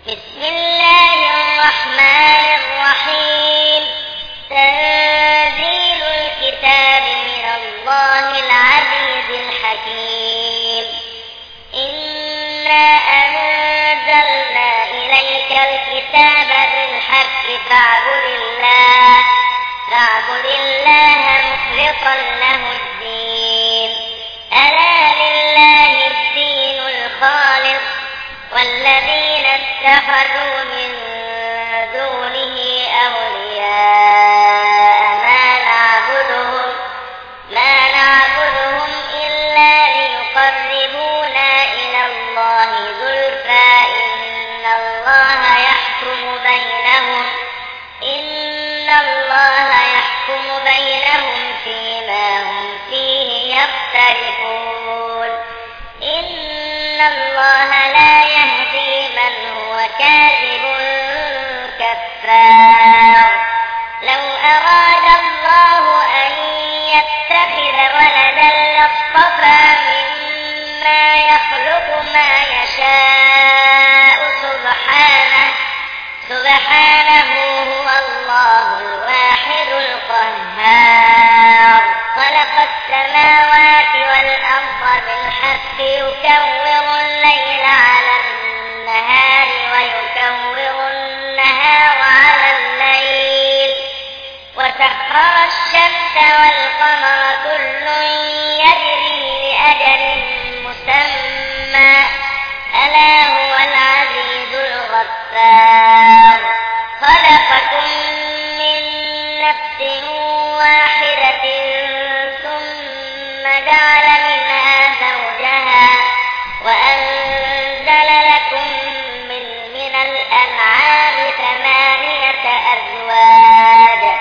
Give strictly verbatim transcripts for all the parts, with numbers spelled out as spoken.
بسم الله الرحمن الرحيم. تنزيل الكتاب من الله العزيز الحكيم. إنا أنزلنا إليك الكتاب بالحق فاعبد الله فاعبد الله مخلصا له الدين. ألا لله الدين الخالص والذين اتخذوا من دونه أولياء ما نعبدهم ما نعبدهم إلا ليقربونا إلى الله زلفى إن الله يحكم بينهم إن الله يحكم بينهم فيما هم فيه يختلفون. إن الله لا يهدي من هو كاذب كفار. لو أراد الله أن يتخذ ولدا لاصطفى مما يخلق ما يشاء سبحانه سبحانه هو الله الواحد القهار. خلق السماوات والأرض بالحق يكور الليل على النهار ويكور النهار على الليل وسخر الشمس والقمر كل يجري لأجل مسمى ألا هو العزيز الغفار. خلقكم من نفس واحدة ثم جعل منها زوجها وأنزل لكم من, من الأنعام ثمانية أزواج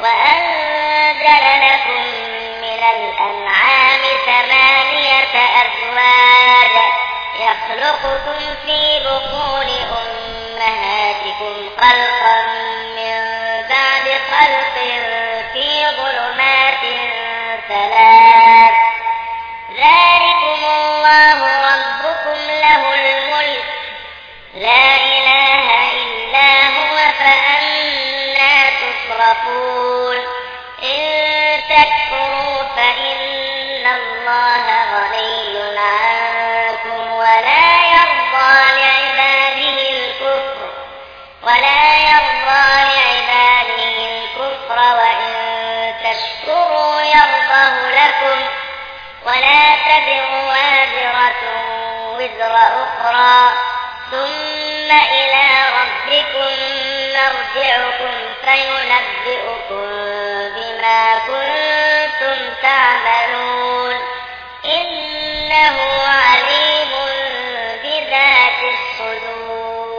وأنزل لكم من الأنعام ثمانية أزواج يخلقكم في بطون أمهاتكم خلقا من بعد خلق في ظلمات ثلاث. ذلكم الله ربكم له الملك لا إله إلا هو فأنى تصرفون. إن تكفروا فإن الله غني عنكم ولا يرضى لعباده الكفر ولا يرضى لعباده الكفر وإن تشكروا يرضه لكم ولا تزر وازرة وزر أخرى ثم إلى ربكم مرجعكم فينبئكم بما كنتم تعملون. إنه عليم بذات الصدور.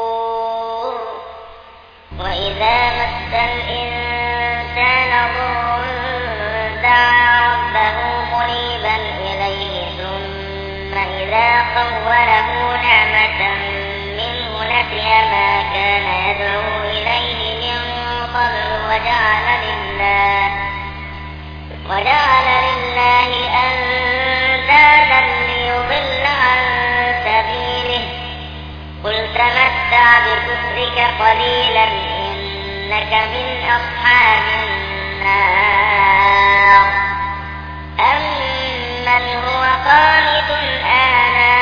وإذا مس الإنسان ضر دعا ربه منيبا إليه ثم إذا خوله نعمة منه نسي ما كان يدعو إليه من قبل وجعل لله وجعل لله أندادا ليضل عن سبيله. قل تمتع بكفرك قليلا إنك من أصحاب النار. أمن هو قانت آناء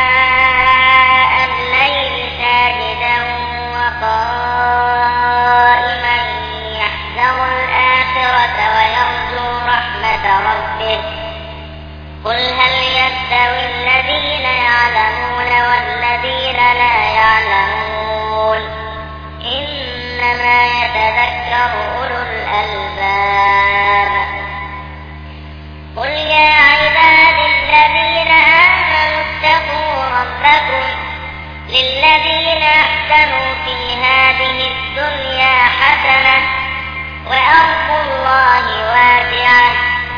الليل ساجدا وقائما يحذر الآخرة ويرجو رحمة ربه. قل هل يستوي الذين يعلمون والذين لا يعلمون إنما يتذكر أولو الألباب. قل يا عبادي الذين آمنوا اتقوا ربكم للذين أحسنوا في هذه الدنيا حسنة وأرض الله واسعة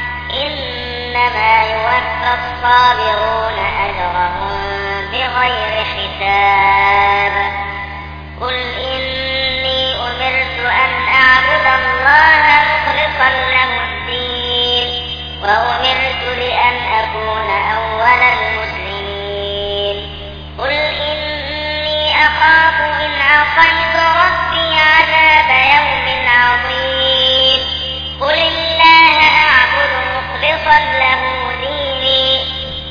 إنما يوفى الصابرون أجرهم بغير حساب. قل إني أمرت أن أعبد الله مخلصا له الدين وأمرت لأن أكون أول المسلمين. قل إني أخاف عصيت ربي عذاب يوم عظيم قل الله أعبد مخلصا له ديني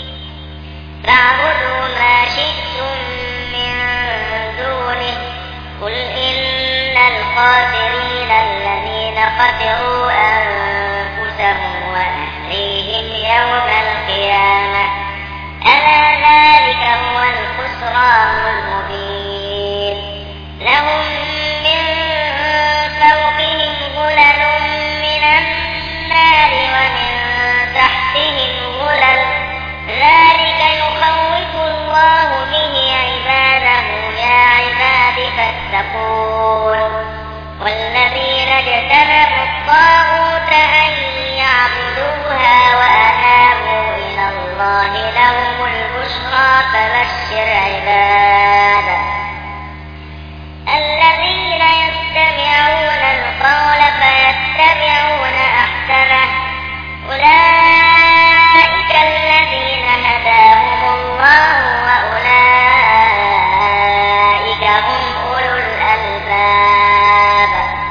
فاعبدوا ما شئتم من دونه قل إن الخاسرين الذين خسروا أنفسهم وأهليهم يوم القيامة ألا ذلك هو الخسران المبين لهم من فوقهم ظلل من النار ومن تحتهم ظلل ذلك يخوف الله به عباده يا عباد فاتقون والذين اجتنبوا الطاغوت أن يعبدوها وأنابوا إلى الله لهم البشرى فبشر عباد الذين يستمعون القول فيتبعون أحسنه أولئك الذين هداهم الله وأولئك هم أولو الألباب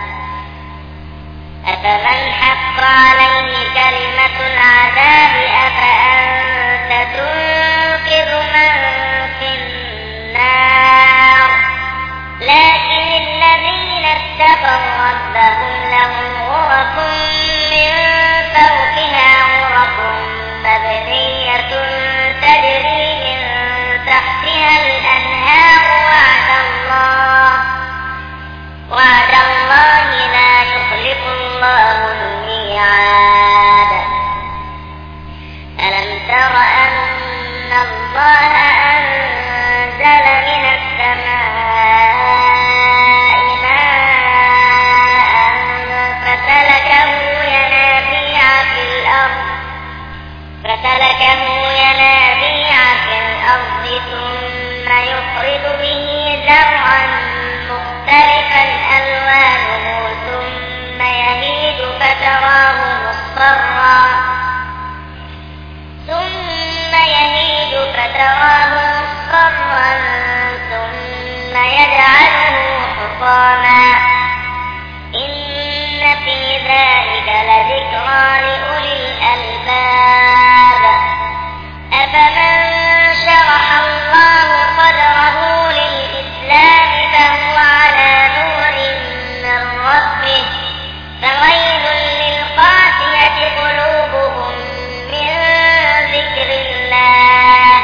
أفمن حق عليه كلمة العذاب أفأنت تنقذ من في النار لكن الذين اتقوا ربهم لهم غرف من فوقها غرف مبنية تجري من تحتها الأنهار وعد الله وعد الله لا يخلف الله الميعاد ألم تر أن الله أنزل من السماء فسلكه ينابيع في الأرض ثم يخرج به زرعا مختلفا ألوانه ثم يهيج فتراه مصفرا ثم يهيج فتراه مصفرا ثم يجعله حطاما إن في ذلك لذكرى لأولي الألباب أفمن شرح الله صدره للإسلام فهو على نور من ربه فويل للقاسية قلوبهم من ذكر الله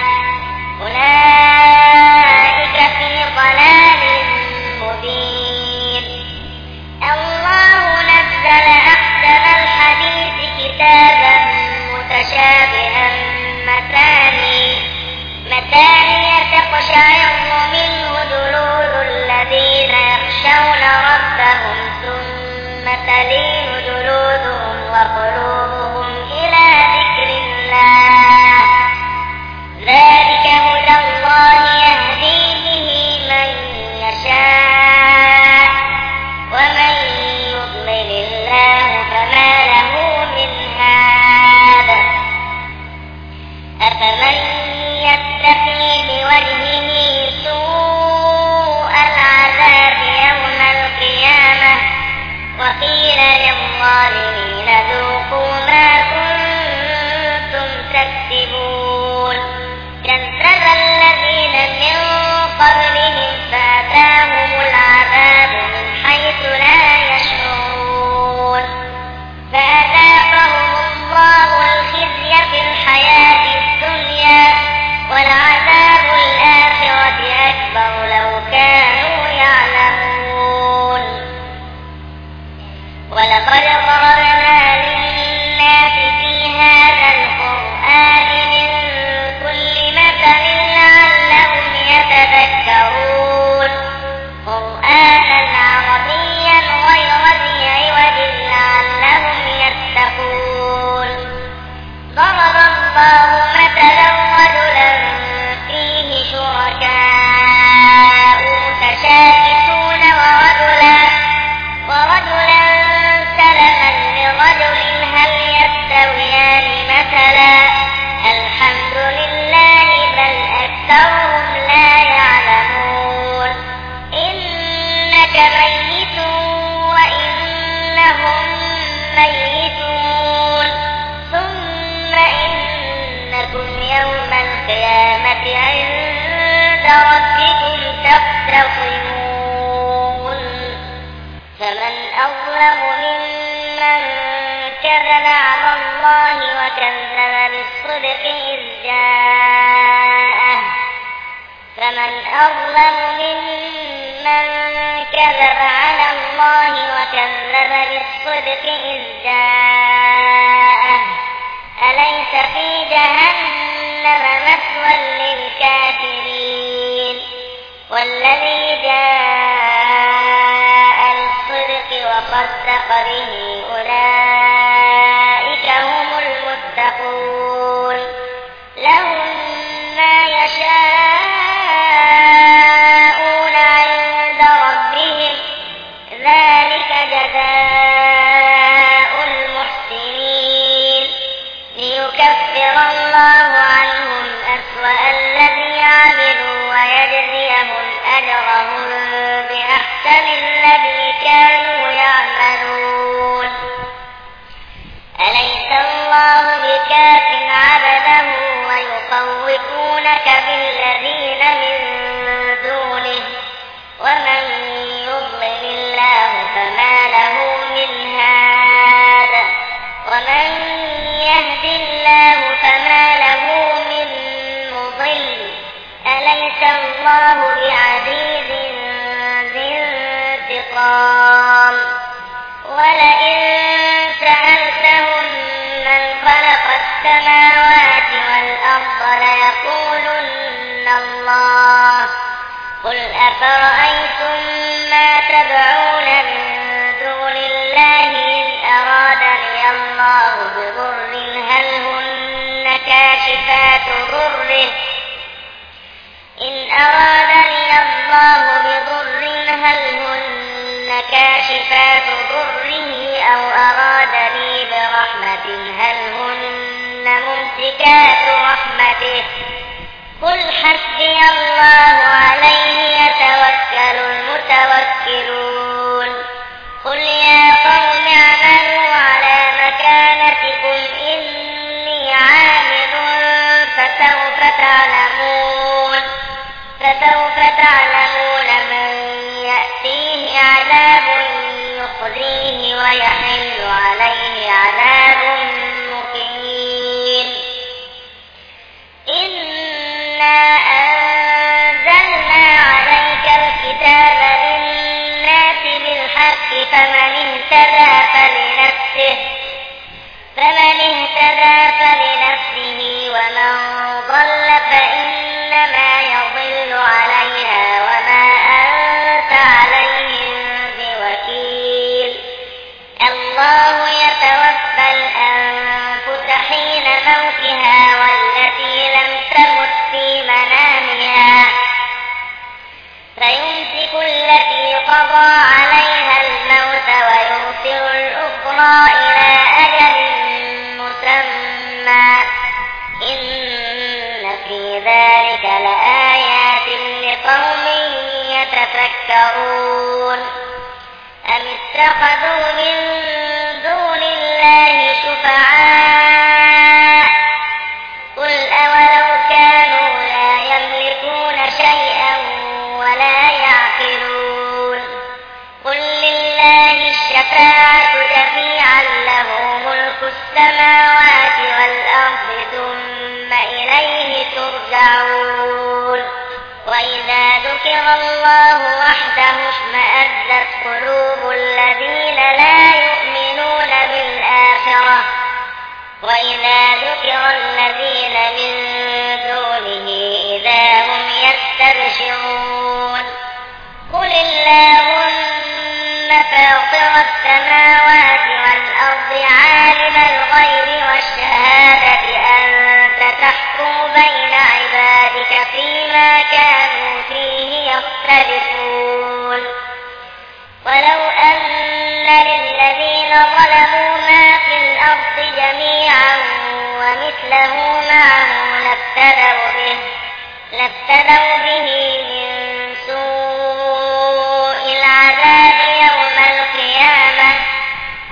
أولئك في ضلال مبين الله نزل أحسن الحديث كتابا متشابها مثاني مثاني تقشعر منه جلود الذين يخشون ربهم ثم تلين جلودهم وقلوبهم إلى ذكر الله ذلك هدى الله يهدي به من يشاء ومن يضلل الله فما له من هاد أفمن يتقي بوجهه سوء العذاب يوم القيامة وقيل للظالمين ذوقوا ما كنتم تكسبون كذب الذين من قبلهم فأتاهم العذاب من حيث لا يشعرون فأذاقهم الله الخزي في الحياة الدنيا ولعذاب الآخرة أكبر لو كانوا يعلمون ولقد ضربنا للناس في هذا القرآن إنك ميت وإنهم ميتون ثم إنكم يوم القيامة عند ربكم تختصمون فمن أظلم ممن كذب على الله وكذب بالصدق إذ جاءه فمن أظلم ممن كذب على الله وكذب بالصدق إذ جاءه أليس في جهنم مثوى للكافرين والذي جاء بالصدق وصدق به أولئك هم المتقون لهم ما يشاءون عند ربهم ذلك جزاء المحسنين ليكفر الله عنهم أسوأ الذي عملوا ويجزيهم أجرهم بأحسن الذي كانوا يعملون أليس الله بكاف عبده ويخوفونك بالذين من دونه ومن يضلل الله فما له من هاد ومن يهد الله فما له من مضل أليس الله بعزيز ذي انتقام ولئن سألتهم من خلق السماوات والأرض ليقولن الله قل أفرأيتم ما تدعون من دون الله إن أرادني الله بضر هل هن كاشفات ضره إن أرادني الله بضر هل هن كاشفات ضره أو أرادني برحمة هل هن ممسكات رحمته قل حسبي الله عليه يتوكل المتوكلون قل يا قوم اعملوا على مكانتكم إني عامل فسوف تعلمون فسوف تعلمون من يأتيه عذاب يخزيه ويحل عليه عذاب مقيم إنا أنزلنا عليك الكتاب للناس بالحق فمن اهتدى فلنفسه فمن اهتدى فلنفسه ومن ضل فإنما يضل عليها وما أنت عليهم بوكيل الله يتوفى الأنفس حين موتها والتي لم تمت في منامها فيمسك التي قضى عليها الموت ويرسل الأخرى إلى أجل مسمى إن في ذلك لآيات لقوم يتفكرون أم اتخذوا من دون الله شفعاء قل أولو كانوا لا يملكون شيئا ولا يعقلون قل لله الشفاعة جميعا له ملك السماوات والأرض ثم إليه ترجعون وإذا ذكر الله وحده اشمأزت قلوب الذين لا يؤمنون بالآخرة وإذا ذكر الذين من دونه إذا هم يستبشرون قل اللهم فاطر السماوات والأرض عالم الغيب والشهادة أنت تحكم بين عبادك فيما كانوا فيه يختلفون ولو أن للذين ظلموا ما في الأرض جميعا ومثله معه لافتدوا به لافتدوا به من سوء العذاب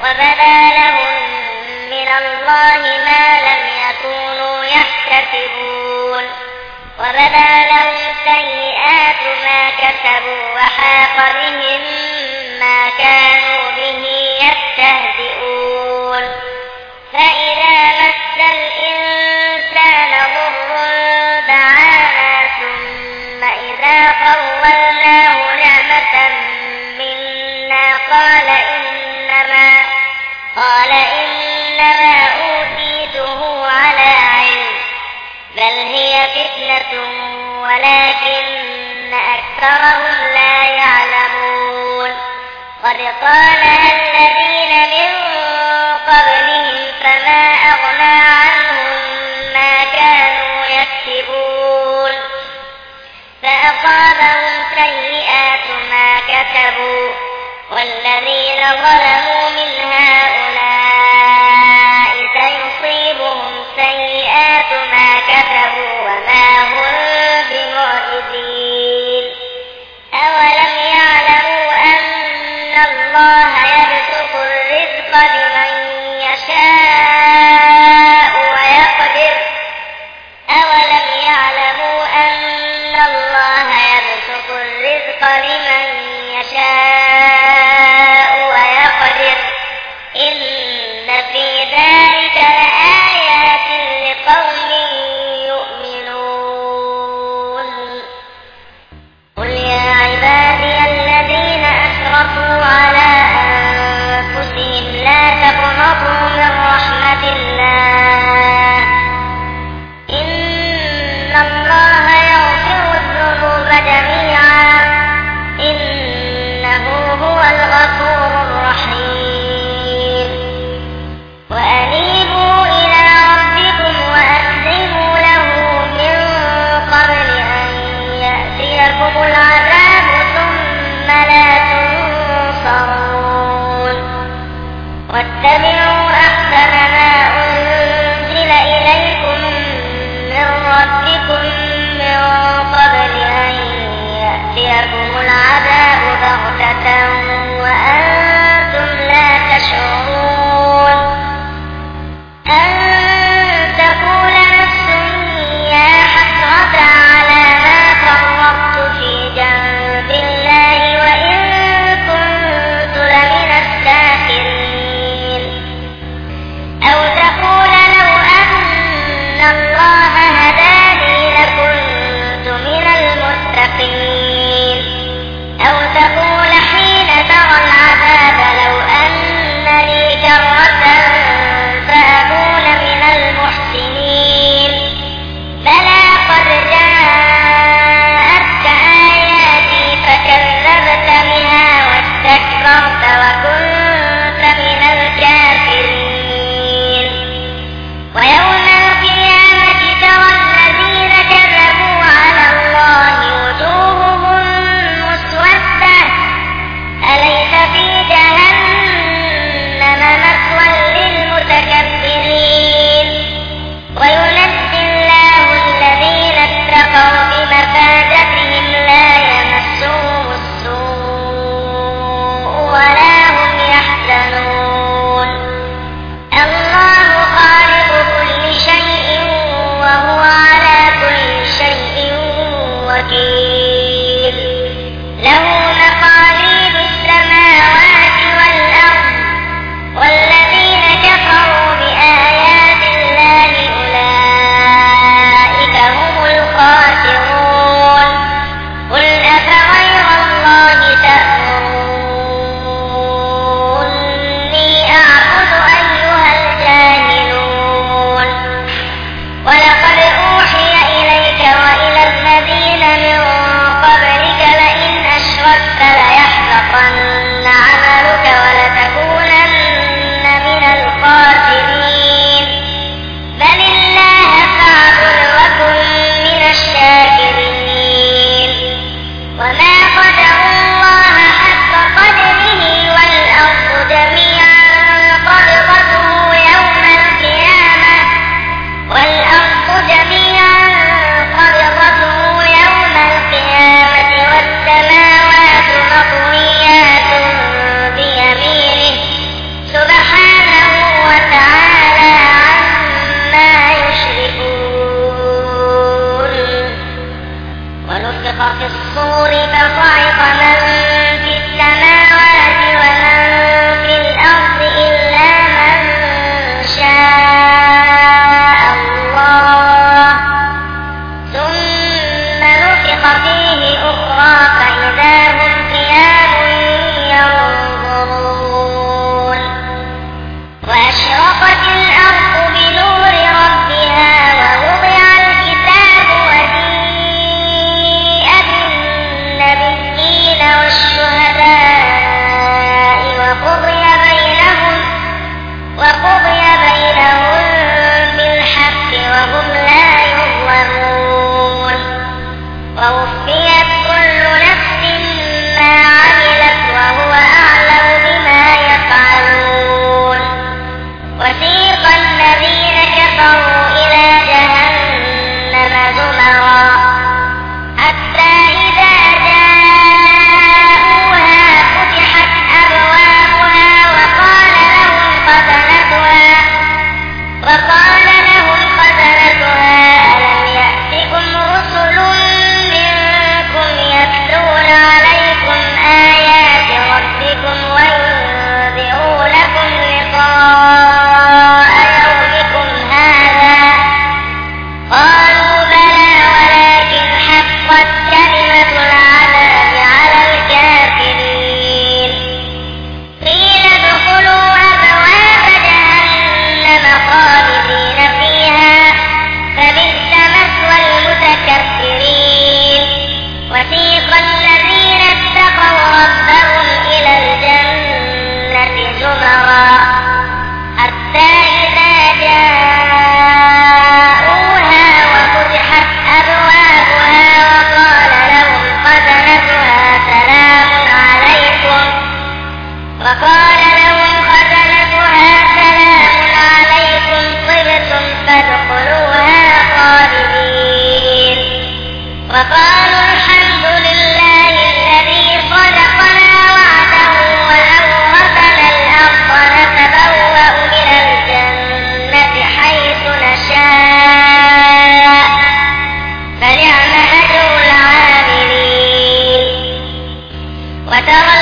وبدا لهم من الله ما لم يكونوا يحتسبون وبدا لهم سيئات ما كسبوا وحاق بهم ما كانوا به يستهزئون فإذا مس الإنسان ضر دعانا ثم إذا خولناه نعمة منا قال إنما قال إنما أوتيته على علم بل هي فتنة ولكن أكثرهم لا يعلمون قد قالها الذين من قبلهم فما أغنى عنهم ما كانوا يكسبون فأصابهم سيئات ما كسبوا والذين ظلموا من هؤلاء سيصيبهم سيئات ما كسبوا وما هم بمعجزين أولم يعلموا أن الله يبسط الرزق لمن يشاء ويقدر أولم يعلموا أن الله يبسط الرزق لمن يشاء ويقدر إن في ذلك لآيات لقوم يؤمنون قل يا عبادي الذين أسرفوا على أنفسهم لا تقنطوا من رحمة الله إن الله يغفر الذنوب جميعا إنه هو الغفور الرحيم وأنيبوا إلى ربكم وأسلموا له من قبل أن يأتيكم العذاب ثم لا تنصرون واتبعوا أحسن ما أنزل إليكم من ربكم من قبل أن يأتيكم العذاب بغتة وأنتم لا تشعرون أن تقول نفس يا حسرة على ما فرطت في جنب الله وإن كنت لمن الساخرين أو تقول لو أن الله هداني لكنت من المتقين أو تقول حين وترى